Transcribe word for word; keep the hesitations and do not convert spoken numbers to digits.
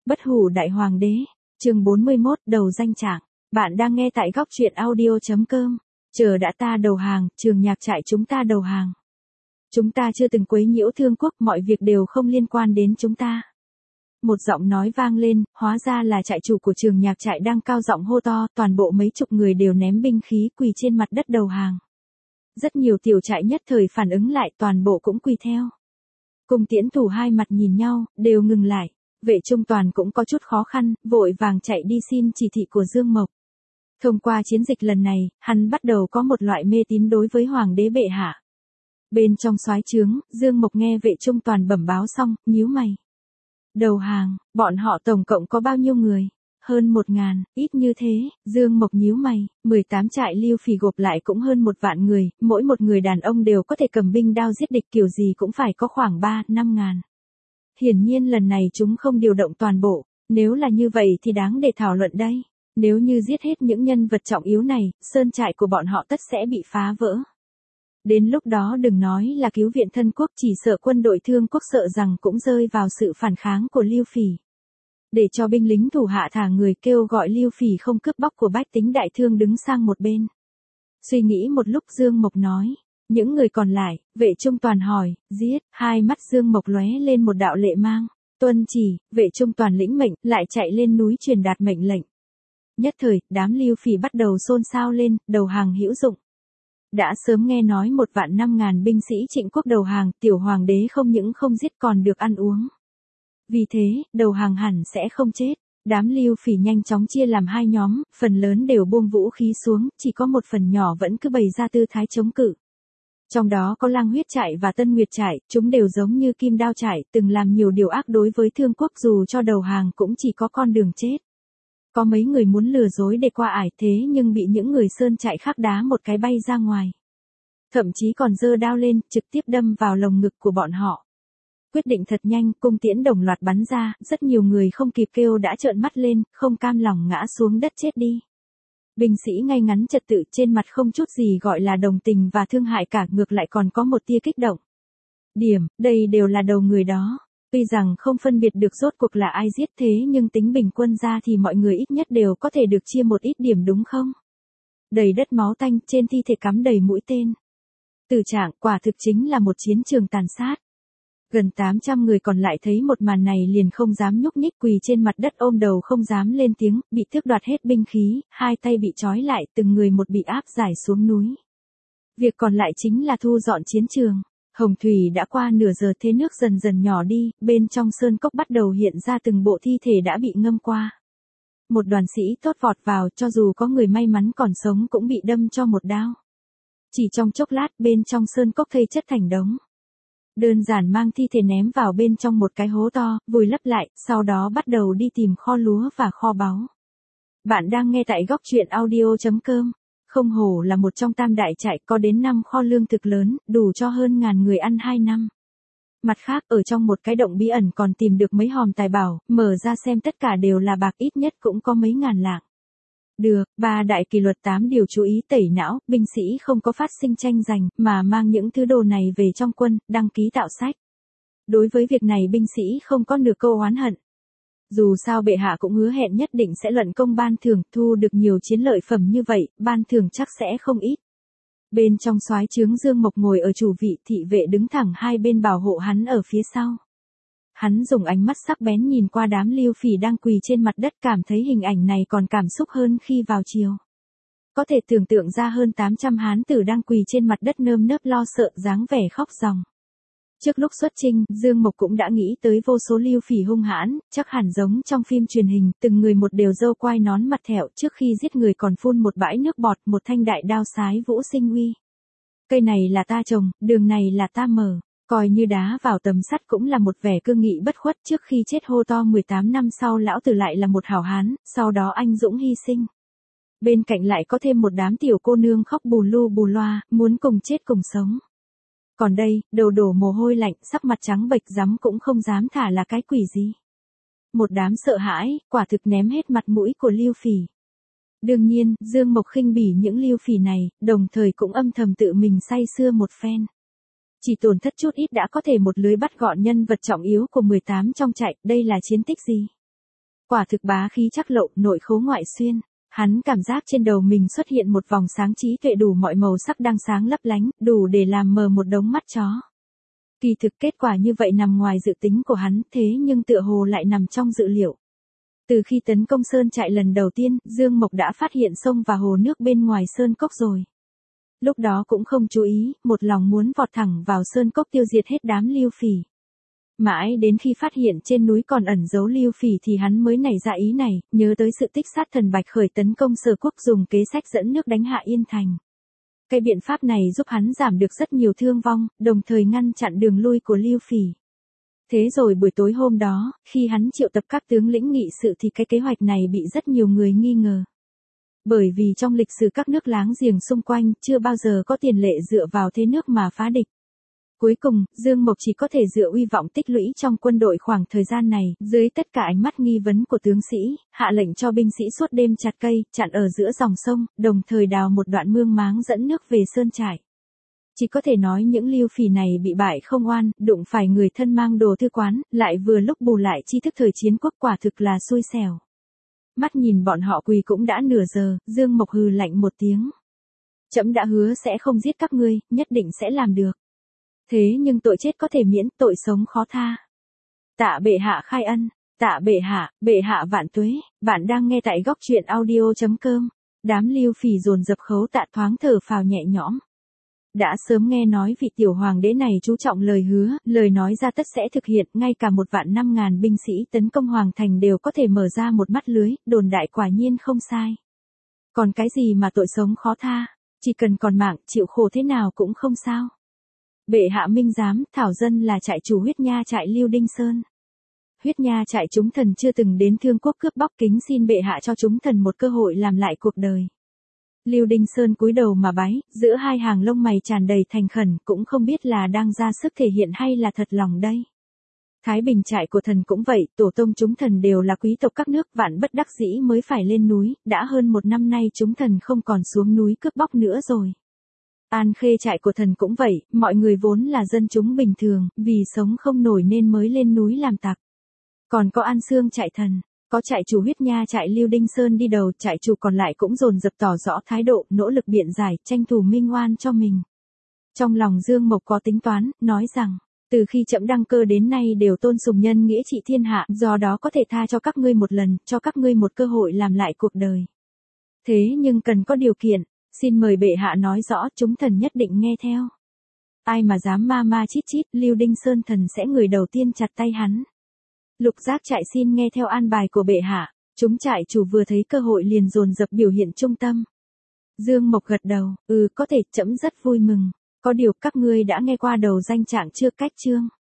Bất hủ đại hoàng đế, chương bốn mươi mốt, đầu danh trạng. Bạn đang nghe tại góc truyện audio chấm com. Chờ đã, ta đầu hàng, Trường Nhạc Trại chúng ta đầu hàng. Chúng ta chưa từng quấy nhiễu Thương Quốc, mọi việc đều không liên quan đến chúng ta. Một giọng nói vang lên, hóa ra là trại chủ của Trường Nhạc Trại đang cao giọng hô to, toàn bộ mấy chục người đều ném binh khí quỳ trên mặt đất đầu hàng. Rất nhiều tiểu trại nhất thời phản ứng lại, toàn bộ cũng quỳ theo. Cung Tiễn thủ hai mặt nhìn nhau, đều ngừng lại. Vệ Trung Toàn cũng có chút khó khăn, vội vàng chạy đi xin chỉ thị của Dương Mộc. Thông qua chiến dịch lần này, hắn bắt đầu có một loại mê tín đối với Hoàng đế bệ hạ. Bên trong soái trướng, Dương Mộc nghe Vệ Trung Toàn bẩm báo xong, nhíu mày. Đầu hàng, bọn họ tổng cộng có bao nhiêu người? Hơn một ngàn, ít như thế, Dương Mộc nhíu mày, mười tám trại Lưu Phỉ gộp lại cũng hơn một vạn người, mỗi một người đàn ông đều có thể cầm binh đao giết địch, kiểu gì cũng phải có khoảng ba, năm ngàn. Hiển nhiên lần này chúng không điều động toàn bộ, nếu là như vậy thì đáng để thảo luận đây. Nếu như giết hết những nhân vật trọng yếu này, sơn trại của bọn họ tất sẽ bị phá vỡ. Đến lúc đó đừng nói là cứu viện thân quốc, chỉ sợ quân đội Thương Quốc sợ rằng cũng rơi vào sự phản kháng của Lưu Phỉ. Để cho binh lính thủ hạ thả người, kêu gọi Lưu Phỉ không cướp bóc của bách tính đại thương đứng sang một bên. Suy nghĩ một lúc, Dương Mộc nói. Những người còn lại, Vệ Trung Toàn hỏi, giết, hai mắt Dương Mộc lóe lên một đạo lệ mang. Tuân chỉ, Vệ Trung Toàn lĩnh mệnh, lại chạy lên núi truyền đạt mệnh lệnh. Nhất thời, đám Lưu Phỉ bắt đầu xôn xao lên, đầu hàng hữu dụng. Đã sớm nghe nói một vạn năm ngàn binh sĩ Trịnh Quốc đầu hàng, tiểu hoàng đế không những không giết còn được ăn uống. Vì thế, đầu hàng hẳn sẽ không chết. Đám Lưu Phỉ nhanh chóng chia làm hai nhóm, phần lớn đều buông vũ khí xuống, chỉ có một phần nhỏ vẫn cứ bày ra tư thái chống cự. Trong đó có Lang Huyết Trại và Tân Nguyệt Trại, chúng đều giống như Kim Đao Trại, từng làm nhiều điều ác đối với Thương Quốc, dù cho đầu hàng cũng chỉ có con đường chết. Có mấy người muốn lừa dối để qua ải, thế nhưng bị những người sơn trại khác đá một cái bay ra ngoài. Thậm chí còn giơ đao lên, trực tiếp đâm vào lồng ngực của bọn họ. Quyết định thật nhanh, cung tiễn đồng loạt bắn ra, rất nhiều người không kịp kêu đã trợn mắt lên, không cam lòng ngã xuống đất chết đi. Binh sĩ ngay ngắn trật tự, trên mặt không chút gì gọi là đồng tình và thương hại cả, ngược lại còn có một tia kích động. Điểm, đây đều là đầu người đó. Tuy rằng không phân biệt được rốt cuộc là ai giết, thế nhưng tính bình quân ra thì mọi người ít nhất đều có thể được chia một ít điểm đúng không? Đầy đất máu tanh, trên thi thể cắm đầy mũi tên. Tử trạng, quả thực chính là một chiến trường tàn sát. Gần tám trăm người còn lại thấy một màn này liền không dám nhúc nhích, quỳ trên mặt đất ôm đầu không dám lên tiếng, bị tước đoạt hết binh khí, hai tay bị trói lại, từng người một bị áp giải xuống núi. Việc còn lại chính là thu dọn chiến trường. Hồng thủy đã qua nửa giờ, thế nước dần dần nhỏ đi, bên trong sơn cốc bắt đầu hiện ra từng bộ thi thể đã bị ngâm qua. Một đoàn sĩ tốt vọt vào, cho dù có người may mắn còn sống cũng bị đâm cho một đao. Chỉ trong chốc lát, bên trong sơn cốc thây chất thành đống. Đơn giản mang thi thể ném vào bên trong một cái hố to, vùi lấp lại, sau đó bắt đầu đi tìm kho lúa và kho báu. Bạn đang nghe tại góc truyện audio chấm com. Không hổ là một trong tam đại trại, có đến năm kho lương thực lớn, đủ cho hơn ngàn người ăn hai năm. Mặt khác, ở trong một cái động bí ẩn còn tìm được mấy hòm tài bảo, mở ra xem tất cả đều là bạc, ít nhất cũng có mấy ngàn lạng. Được, ba đại kỷ luật tám điều chú ý tẩy não, binh sĩ không có phát sinh tranh giành, mà mang những thứ đồ này về trong quân, đăng ký tạo sách. Đối với việc này binh sĩ không có nửa câu oán hận. Dù sao bệ hạ cũng hứa hẹn nhất định sẽ luận công ban thưởng, thu được nhiều chiến lợi phẩm như vậy, ban thưởng chắc sẽ không ít. Bên trong soái trướng, Dương Mộc ngồi ở chủ vị, thị vệ đứng thẳng hai bên bảo hộ hắn ở phía sau. Hắn dùng ánh mắt sắc bén nhìn qua đám Lưu Phỉ đang quỳ trên mặt đất, cảm thấy hình ảnh này còn cảm xúc hơn khi vào chiều. Có thể tưởng tượng ra hơn tám trăm hán tử đang quỳ trên mặt đất nơm nớp lo sợ, dáng vẻ khóc ròng. Trước lúc xuất chinh, Dương Mộc cũng đã nghĩ tới vô số Lưu Phỉ hung hãn, chắc hẳn giống trong phim truyền hình, từng người một đều râu quai nón mặt thẹo, trước khi giết người còn phun một bãi nước bọt, một thanh đại đao sái vũ sinh uy. Cây này là ta trồng, đường này là ta mở, coi như đá vào tấm sắt cũng là một vẻ cương nghị bất khuất, trước khi chết hô to mười tám năm sau lão tử lại là một hảo hán, sau đó anh dũng hy sinh. Bên cạnh lại có thêm một đám tiểu cô nương khóc bù lu bù loa, muốn cùng chết cùng sống. Còn đây, đầu đổ mồ hôi lạnh, sắc mặt trắng bệch, dám cũng không dám thả là cái quỷ gì. Một đám sợ hãi, quả thực ném hết mặt mũi của Lưu Phỉ. Đương nhiên, Dương Mộc khinh bỉ những Lưu Phỉ này, đồng thời cũng âm thầm tự mình say sưa một phen. Chỉ tổn thất chút ít đã có thể một lưới bắt gọn nhân vật trọng yếu của mười tám trong trại, đây là chiến tích gì? Quả thực bá khí chắc lộ, nội khố ngoại xuyên. Hắn cảm giác trên đầu mình xuất hiện một vòng sáng trí tuệ đủ mọi màu sắc đang sáng lấp lánh, đủ để làm mờ một đống mắt chó. Kỳ thực kết quả như vậy nằm ngoài dự tính của hắn, thế nhưng tựa hồ lại nằm trong dự liệu. Từ khi tấn công sơn trại lần đầu tiên, Dương Mộc đã phát hiện sông và hồ nước bên ngoài sơn cốc rồi. Lúc đó cũng không chú ý, một lòng muốn vọt thẳng vào sơn cốc tiêu diệt hết đám Lưu Phỉ. Mãi đến khi phát hiện trên núi còn ẩn giấu Lưu Phỉ thì hắn mới nảy ra ý này, nhớ tới sự tích sát thần Bạch Khởi tấn công Sở Quốc dùng kế sách dẫn nước đánh hạ Yên Thành. Cái biện pháp này giúp hắn giảm được rất nhiều thương vong, đồng thời ngăn chặn đường lui của Lưu Phỉ. Thế rồi buổi tối hôm đó, khi hắn triệu tập các tướng lĩnh nghị sự thì cái kế hoạch này bị rất nhiều người nghi ngờ. Bởi vì trong lịch sử các nước láng giềng xung quanh chưa bao giờ có tiền lệ dựa vào thế nước mà phá địch. Cuối cùng, Dương Mộc chỉ có thể dựa uy vọng tích lũy trong quân đội khoảng thời gian này, dưới tất cả ánh mắt nghi vấn của tướng sĩ, hạ lệnh cho binh sĩ suốt đêm chặt cây, chặn ở giữa dòng sông, đồng thời đào một đoạn mương máng dẫn nước về sơn trại. Chỉ có thể nói những Lưu Phỉ này bị bại không oan, đụng phải người thân mang đồ thư quán, lại vừa lúc bù lại tri thức thời chiến quốc, quả thực là xui xẻo. Mắt nhìn bọn họ quỳ cũng đã nửa giờ, Dương Mộc hừ lạnh một tiếng. Trẫm đã hứa sẽ không giết các ngươi, nhất định sẽ làm được. Thế nhưng tội chết có thể miễn, tội sống khó tha. Tạ bệ hạ khai ân, tạ bệ hạ, bệ hạ vạn tuế, bạn đang nghe tại góc truyện audio chấm com. Đám Lưu Phỉ dồn dập khấu tạ thoáng thở phào nhẹ nhõm. Đã sớm nghe nói vị tiểu hoàng đế này chú trọng lời hứa, lời nói ra tất sẽ thực hiện, ngay cả một vạn năm ngàn binh sĩ tấn công hoàng thành đều có thể mở ra một mắt lưới, đồn đại quả nhiên không sai. Còn cái gì mà tội sống khó tha, chỉ cần còn mạng, chịu khổ thế nào cũng không sao. Bệ hạ minh giám, thảo dân là trại chủ Huyết Nha trại Lưu Đinh Sơn. Huyết Nha trại chúng thần chưa từng đến Thương Quốc cướp bóc, kính xin bệ hạ cho chúng thần một cơ hội làm lại cuộc đời. Lưu Đinh Sơn cúi đầu mà bái, giữa hai hàng lông mày tràn đầy thành khẩn, cũng không biết là đang ra sức thể hiện hay là thật lòng đây. Thái Bình trại của thần cũng vậy, tổ tông chúng thần đều là quý tộc các nước, vạn bất đắc dĩ mới phải lên núi, đã hơn một năm nay chúng thần không còn xuống núi cướp bóc nữa rồi. An Khê trại của thần cũng vậy, mọi người vốn là dân chúng bình thường, vì sống không nổi nên mới lên núi làm tặc. Còn có An Xương trại thần, có trại chủ Huyết Nha trại Lưu Đinh Sơn đi đầu, trại chủ còn lại cũng dồn dập tỏ rõ thái độ, nỗ lực biện giải, tranh thủ minh oan cho mình. Trong lòng Dương Mộc có tính toán, nói rằng, từ khi trẫm đăng cơ đến nay đều tôn sùng nhân nghĩa trị thiên hạ, do đó có thể tha cho các ngươi một lần, cho các ngươi một cơ hội làm lại cuộc đời. Thế nhưng cần có điều kiện, xin mời bệ hạ nói rõ, chúng thần nhất định nghe theo. Ai mà dám ma ma chít chít, Lưu Đinh Sơn thần sẽ người đầu tiên chặt tay hắn. Lục Giác trại xin nghe theo an bài của bệ hạ, chúng trại chủ vừa thấy cơ hội liền dồn dập biểu hiện trung tâm. Dương Mộc gật đầu, ừ có thể, trẫm rất vui mừng, có điều các ngươi đã nghe qua đầu danh trạng chưa, cách chương.